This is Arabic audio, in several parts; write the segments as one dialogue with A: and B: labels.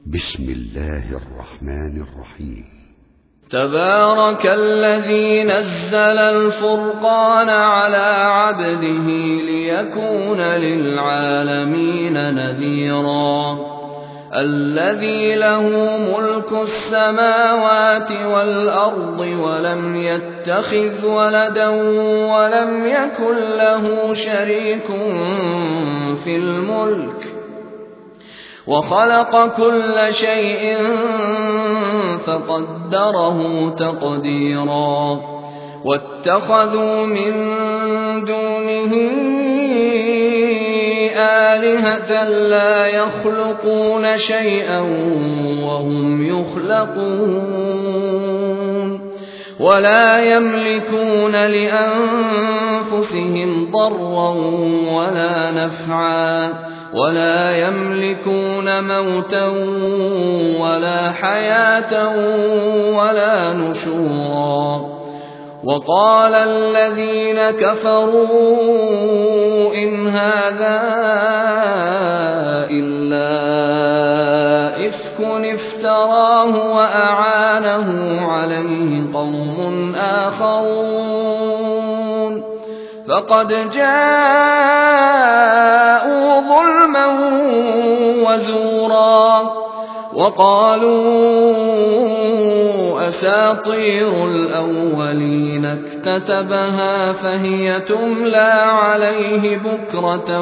A: بسم الله الرحمن الرحيم.
B: تبارك الذي نزل الفرقان على عبده ليكون للعالمين نذيرا الذي له ملك السماوات والأرض ولم يتخذ ولدا ولم يكن له شريك في الملك وخلق كل شيء فقدره تقديرا واتخذوا من دونه آلهة لا يخلقون شيئا وهم يخلقون ولا يملكون لأنفسهم ضرا ولا نفعا ولا يملكون موتا ولا حياة ولا نشورا وقال الذين كفروا إن هذا إلا إفك افتراه وأعانه عليه قوم آخرون فقد جاءوا ظلما وزورا وقالوا أساطير الأولين اكتتبها فهي تملى عليه بكرة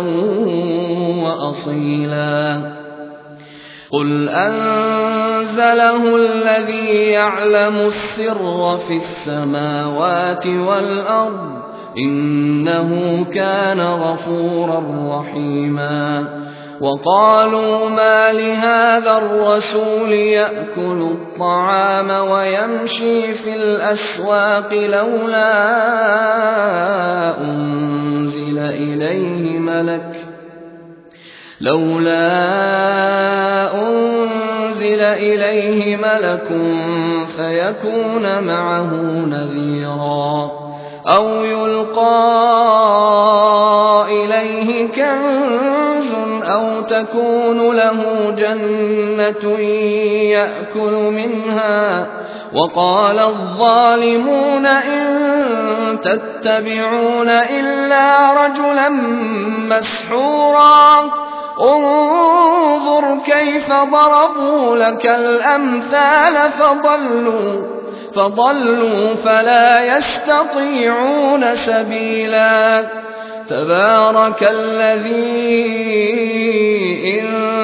B: وأصيلا قل أنزله الذي يعلم السر في السماوات والأرض إنه كان غفورا رحيما وقالوا ما لهذا الرسول يأكل الطعام ويمشي في الأسواق لولا أنزل إليه ملك فيكون معه نذيرا أو يلقى إليه كنز أو تكون له جنة يأكل منها وقال الظالمون إن تتبعون إلا رجلا مسحورا انظر كيف ضربوا لك الأمثال فضلوا فلا يستطيعون سبيلا تبارك الذي إن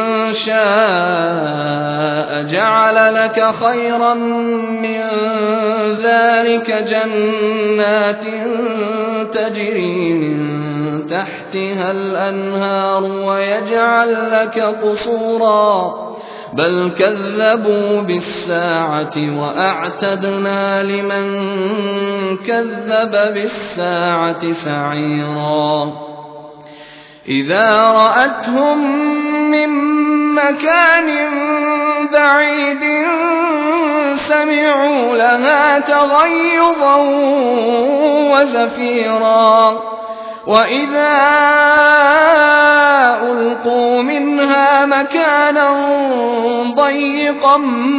B: شاء جعل لك خيرا من ذلك جنات تجري من تحتها الأنهار ويجعل لك قصورا بل كذبوا بالساعة وأعتدنا لمن كذب بالساعة سعيرا إذا رأتهم من مكان بعيد سمعوا لها تغيظا وزفيرا وإذا ألقوا منها مكانا ضيقا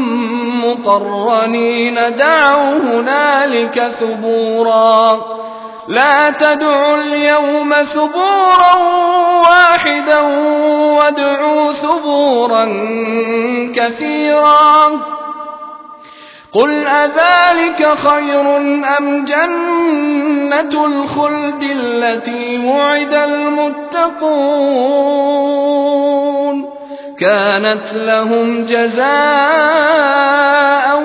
B: مقرنين دعوا هنالك ثبورا لا تدعوا اليوم ثبورا واحدا وادعوا ثبورا كثيرا قل أذلك خير أم جنة الخلد التي وعد المتقون كانت لهم جزاء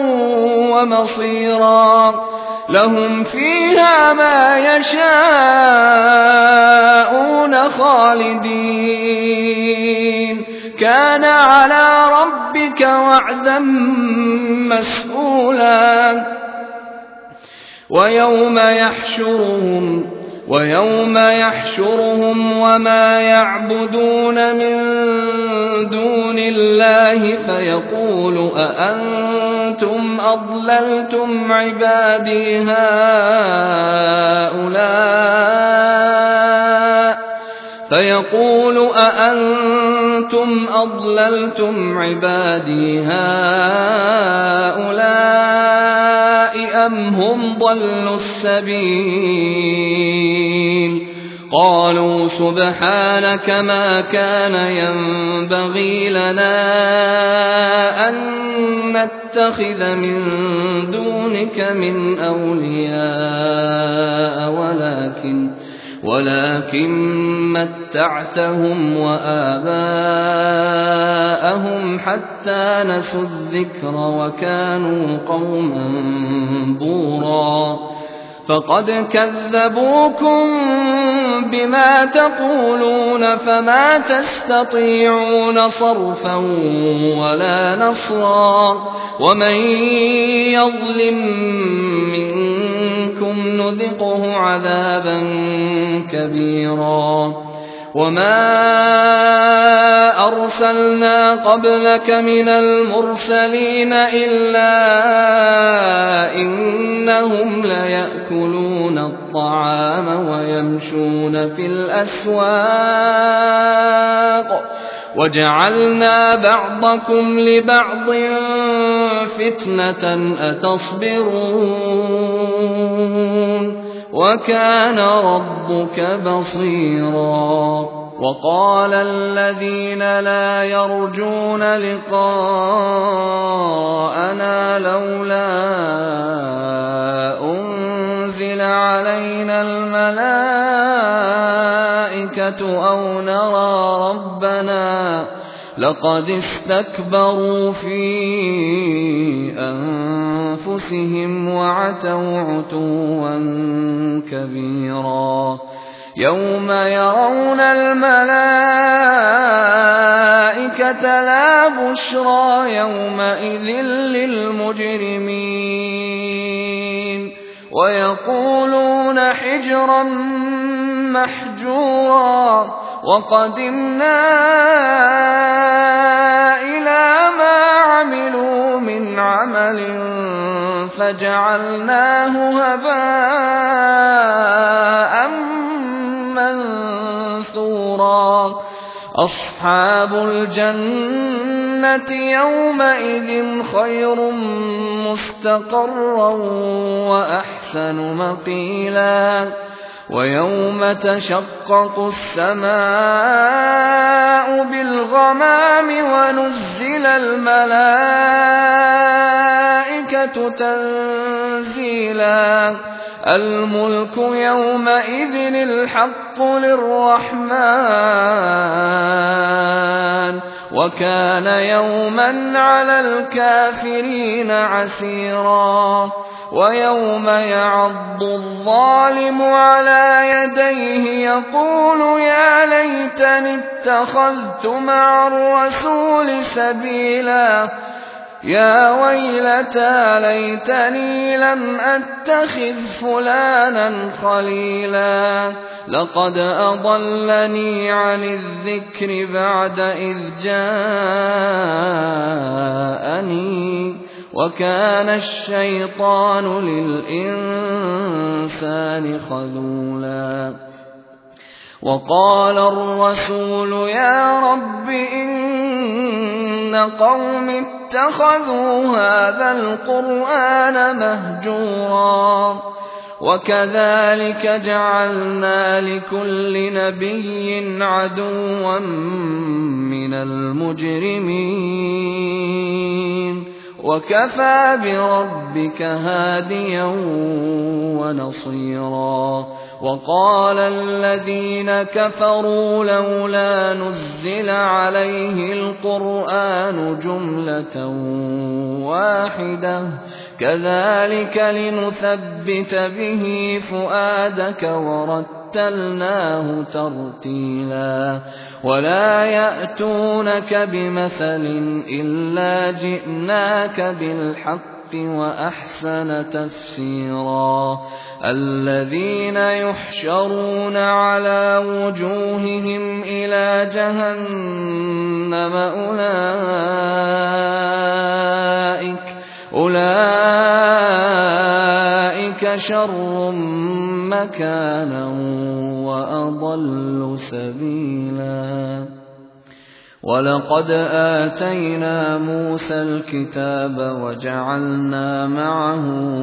B: ومصيرا لهم فيها ما يشاءون خالدين كان على ربك وعدا مسئولا ويوم يحشرهم وما يعبدون من دون الله فيقول أأنتم أضللتم عبادي هؤلاء فيقول أأنتم أأنتم أضللتم عبادي هؤلاء أم هم ضلوا السبيل قالوا سبحانك ما كان ينبغي لنا أن نتخذ من دونك من أولياء ولكن متعتهم وآباءهم حتى نسوا الذكر وكانوا قوما بورا فقد كذبوكم بما تقولون فما تستطيعون صرفا ولا نصرا ومن يظلم منكم نذقه عذابا كبيرا وما أرسلنا قبلك من المرسلين إلا إنهم ليأكلون الطعام ويمشون في الأسواق وجعلنا بعضكم لبعض فتنة أتصبرون وكان ربك بصيرا وقال الذين لا يرجون لقاءنا لولا أنزل علينا الملائكة أو نرى ربنا لقد استكبروا في أنفسهم وعتوا عتوا كبيرا يوم يرون الملائكة لا بشرى يومئذ للمجرمين ويقولون حجرا محجورا وقدمنا إلى ما عملوا من عمل فجعلناه هباء منثورا أصحاب الجنة يومئذ خير مستقرا وأحسن مقيلا ويوم تشقق السماء بالغمام ونزل الملائكة تنزيلا الملك يومئذ الحق للرحمن وكان يوما على الكافرين عسيرا ويوم يعض الظالم على يديه يقول يا ليتني اتخذت مع الرسول سبيلا يا ويلتى ليتني لم أتخذ فلانا خليلا لقد أضلني عن الذكر بعد إذ جاءني وكان الشيطان للإنسان خذولا وقال الرسول يا رب إن قوم اتخذوا هذا القرآن مهجورا وكذلك جعلنا لكل نبي عدوا من المجرمين وكفى بربك هاديا ونصيرا وقال الذين كفروا لولا نزل عليه القرآن جملة واحدة كذلك لنثبت به فؤادك ورتلناه ترتيلا ولا يأتونك بمثل إلا جئناك بالحق وأحسن تفسيرا الذين يحشرون على وجوههم إلى جهنم أولئك شر مكانا وأضل سبيلا وَلَقَدْ آتَيْنَا مُوسَى الْكِتَابَ وَجَعَلْنَا مَعَهُ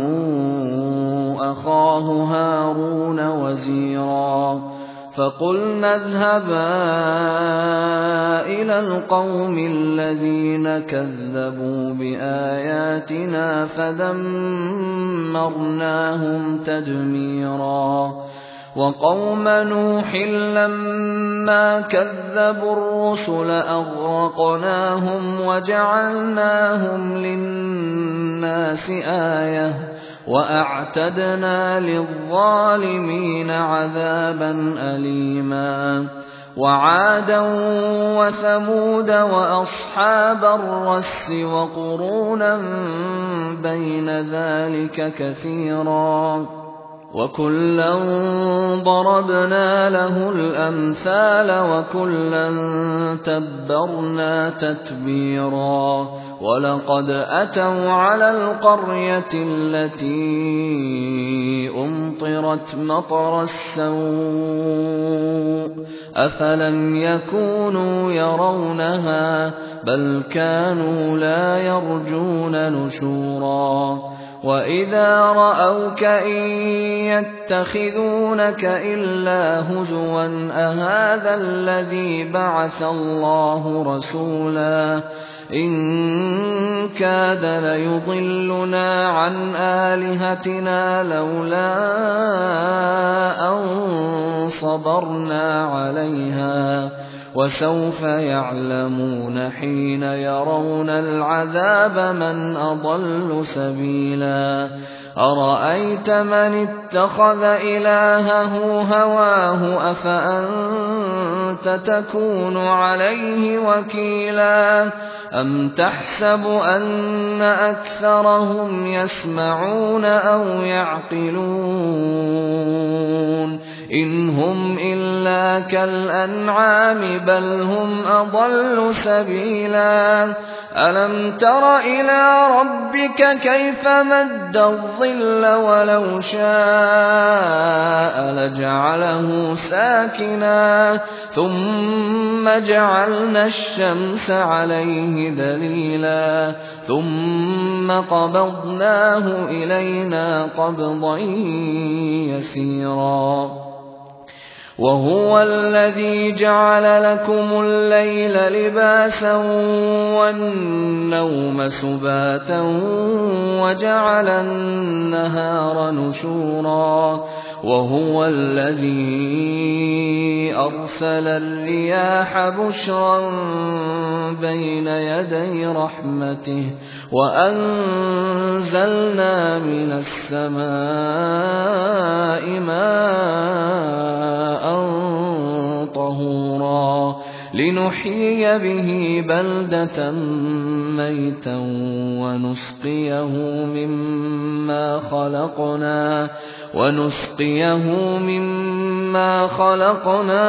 B: أَخَاهُ هَارُونَ وَزِيرًا فَقُلْنَا اذْهَبَا إِلَى الْقَوْمِ الَّذِينَ كَذَّبُوا بِآيَاتِنَا فَدَمَّرْنَاهُمْ تَدْمِيرًا وَقَوْمَ نُوحٍ لَّمَّا كَذَّبُوا الرُّسُلَ أَغْرَقْنَاهُمْ وَجَعَلْنَاهُمْ لِلنَّاسِ آيَةً وَأَعْتَدْنَا لِلظَّالِمِينَ عَذَابًا أَلِيمًا وَعَادًا وَثَمُودَ وَأَصْحَابَ الرَّسِّ وَقُرُونًا بَيْنَ ذَلِكَ كَثِيرًا وَكُلًّا ضَرَبْنَا لَهُ الْأَمْثَالَ وَكُلًّا تَبَّرْنَا تَتْبِيرًا وَلَقَدْ أَتَوْا عَلَى الْقَرْيَةِ الَّتِي أُمْطِرَتْ مَطَرَ السَّوْءِ أَفَلَمْ يَكُونُوا يَرَوْنَهَا بَلْ كَانُوا لَا يَرْجُونَ نُشُورًا وَإِذَا رَأَوْكَ إِن يَتَّخِذُونَكَ إِلَّا هُزُوًا أَهَٰذَا الَّذِي بَعَثَ اللَّهُ رَسُولًا إِن كَادَ لَيُضِلُّنَا عَنْ آلِهَتِنَا لَوْلَا أَن صَبَرْنَا عَلَيْهَا وَسَوْفَ يَعْلَمُونَ حِينَ يَرَوْنَ الْعَذَابَ مَنْ أَضَلُّ سَبِيلًا أَرَأَيْتَ مَنِ اتَّخَذَ إِلَٰهَهُ هَوَاهُ أَفَأَنتَ تَكُونُ عَلَيْهِ وَكِيلًا أَمْ تَحْسَبُ أَنَّ أَكْثَرَهُمْ يَسْمَعُونَ أَوْ يَعْقِلُونَ إِنْ هُمْ إِلَّا كَالْأَنْعَامِ بَلْ هُمْ أَضَلُّ سَبِيلًا أَلَمْ تَرَ إِلَىٰ رَبِّكَ كَيْفَ مَدَّ الظِّلَّ وَلَوْ شَاءَ لَجَعَلَهُ سَاكِنًا ثُمَّ جَعَلْنَا الشَّمْسَ عَلَيْهِ دَلِيلًا ثُمَّ قَبَضْنَاهُ إِلَيْنَا قَبْضًا يَسِيرًا وَهُوَ الَّذِي جَعَلَ لَكُمُ اللَّيْلَ لِبَاسًا وَالنَّوْمَ سُبَاتًا وَجَعَلَ النَّهَارَ نُشُورًا وَهُوَ الَّذِي أَرْسَلَ الرِّيَاحَ بُشْرًا بَيْنَ يَدَيْ رَحْمَتِهِ وَأَنزَلْنَا مِنَ السَّمَاءِ مَاءً طَهُورًا لِنُحْيِيَ بِهِ بَلْدَةً مَّيْتًا وَنُسْقِيَهُ مِمَّا خَلَقْنَا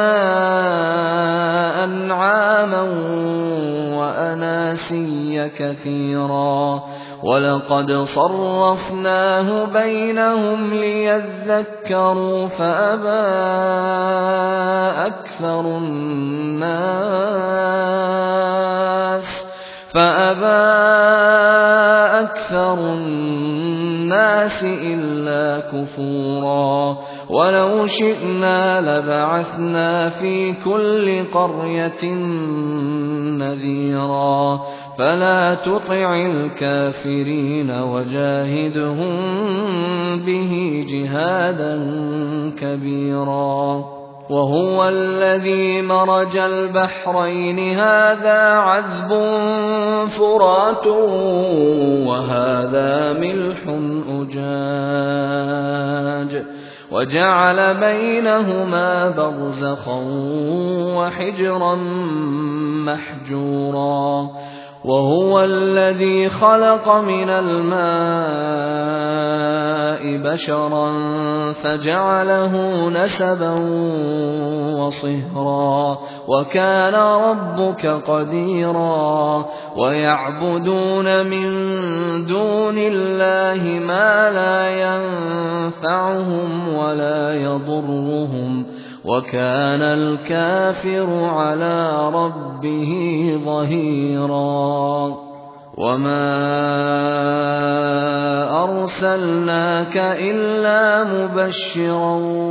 B: أَنْعَامًا وَأَنَاسِيَّ كَثِيرًا وَلَقَدْ صَرَّفْنَاهُ بَيْنَهُمْ لِيَذَّكَّرُوا فَأَبَىٰ أَكْثَرُ النَّاسِ إِلَّا كُفُورًا وَلَوْ شِئْنَا لَبَعَثْنَا فِي كُلِّ قَرْيَةٍ نَّذِيرًا فَلَا تُطِعِ الْكَافِرِينَ وَجَاهِدْهُم بِهِ جِهَادًا كَبِيرًا وَهُوَ الَّذِي مَرَجَ الْبَحْرَيْنِ هَٰذَا عَذْبٌ فُرَاتٌ وَهَٰذَا مِلْحٌ أُجَاجٌ وَجَعَلَ بَيْنَهُمَا بَرْزَخًا وَحِجْرًا مَّحْجُورًا وَهُوَ الَّذِي خَلَقَ مِنَ الْمَاءِ بَشَرًا فَجَعَلَهُ نَسَبًا وَصِهْرًا وَكَانَ رَبُّكَ قَدِيرًا وَيَعْبُدُونَ مِن دُونِ اللَّهِ مَا لَا يَنفَعُهُمْ وَلَا يَضُرُّهُمْ وكان الكافر على ربه ظهيرا وما أرسلناك إلا مبشرا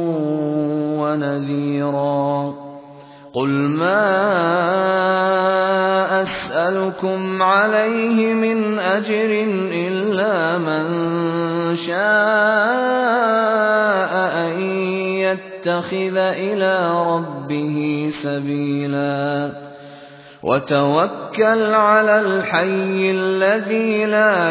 B: ونذيرا قل ما أسألكم عليه من أجر إلا من شاء أن يتخذ إلى ربه سبيلا وتوكل على الحي الذي لا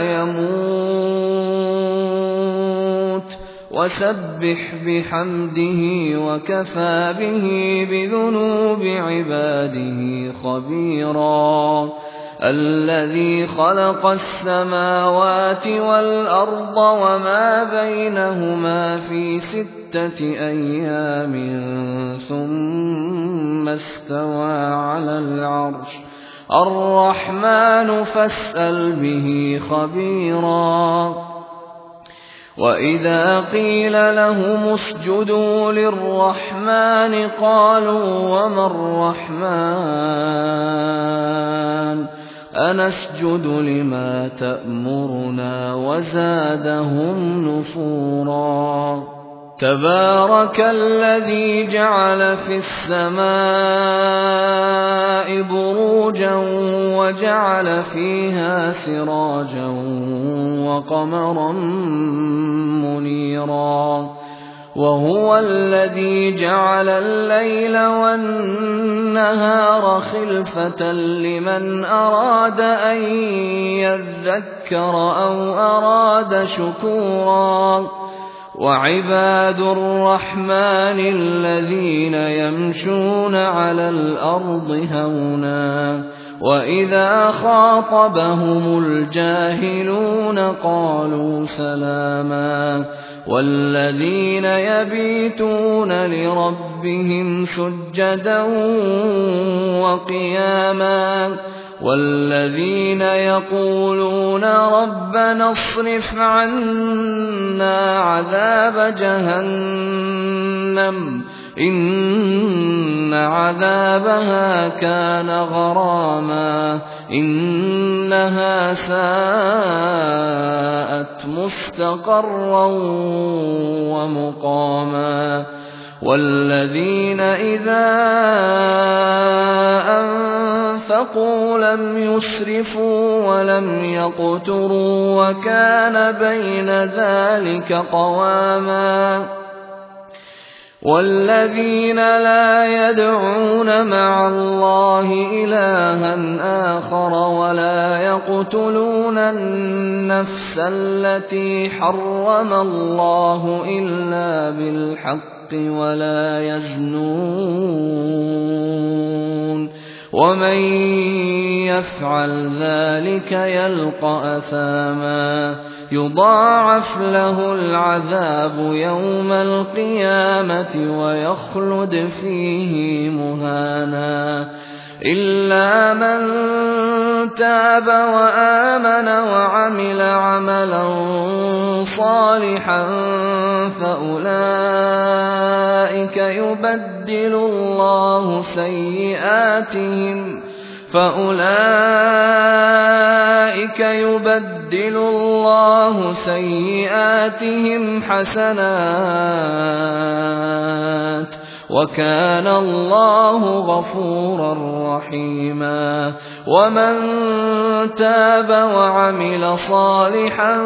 B: يموت وسبح بحمده وكفى به بذنوب عباده خبيرا الذي خلق السماوات والأرض وما بينهما في 6 أيام ثم استوى على العرش الرحمن فاسأل به خبيرا وإذا قيل لهم اسجدوا للرحمن قالوا وما الرحمن أنسجد لما تأمرنا وزادهم نفورا تبارك الذي جعل في السماء بروجا وجعل فيها سراجا وقمرا منيرا وهو الذي جعل الليل والنهار خلفة لمن أراد أن يذكر أو أراد شكورا وعباد الرحمن الذين يمشون على الأرض هونا وإذا خاطبهم الجاهلون قالوا سلاما والذين يبيتون لربهم سجدا وقياما والذين يقولون ربنا اصرف عنا عذاب جهنم إن عذابها كان غراما إنها ساءت مستقرا ومقاما والذين إذا أنفقوا لم يسرفوا ولم يقتروا وكان بين ذلك قواما والذين لا يدعون مع الله إلها آخر ولا يقتلون النفس التي حرم الله إلا بالحق ولا يزنون ومن يفعل ذلك يلقى أثاما يضاعف له العذاب يوم القيامة ويخلد فيه مهانا إلا من تاب وآمن وعمل عملا صالحا فأولئك يبدل الله سيئاتهم حسنات وكان الله غفورا رحيما ومن تاب وعمل صالحا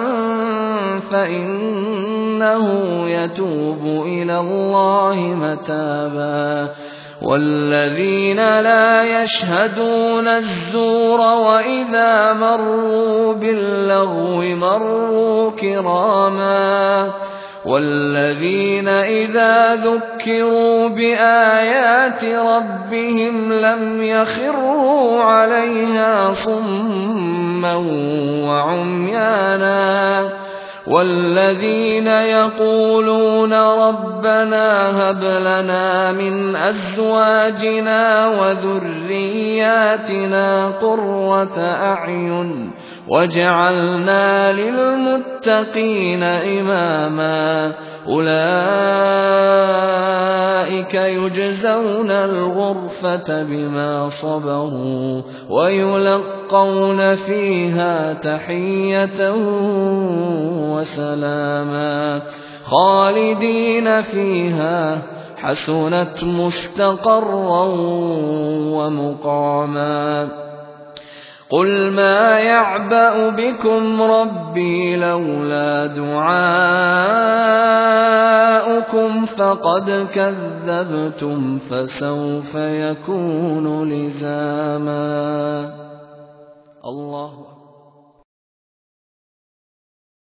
B: فإنه يتوب إلى الله متابا والذين لا يشهدون الزور وإذا مروا باللغو مروا كراما والذين إذا ذكروا بآيات ربهم لم يخروا عليها صما وعميانا والذين يقولون ربنا هب لنا من أزواجنا وذرياتنا قرة أعين واجعلنا للمتقين إماما أولئك يجزون الغرفة بما صبروا ويلقون فيها تحية وسلاما خالدين فيها حسنت مستقرا ومقاما قل ما يعبأ بكم ربي لولا دعاؤكم فقد كذبتم فسوف يكون لزاما. الله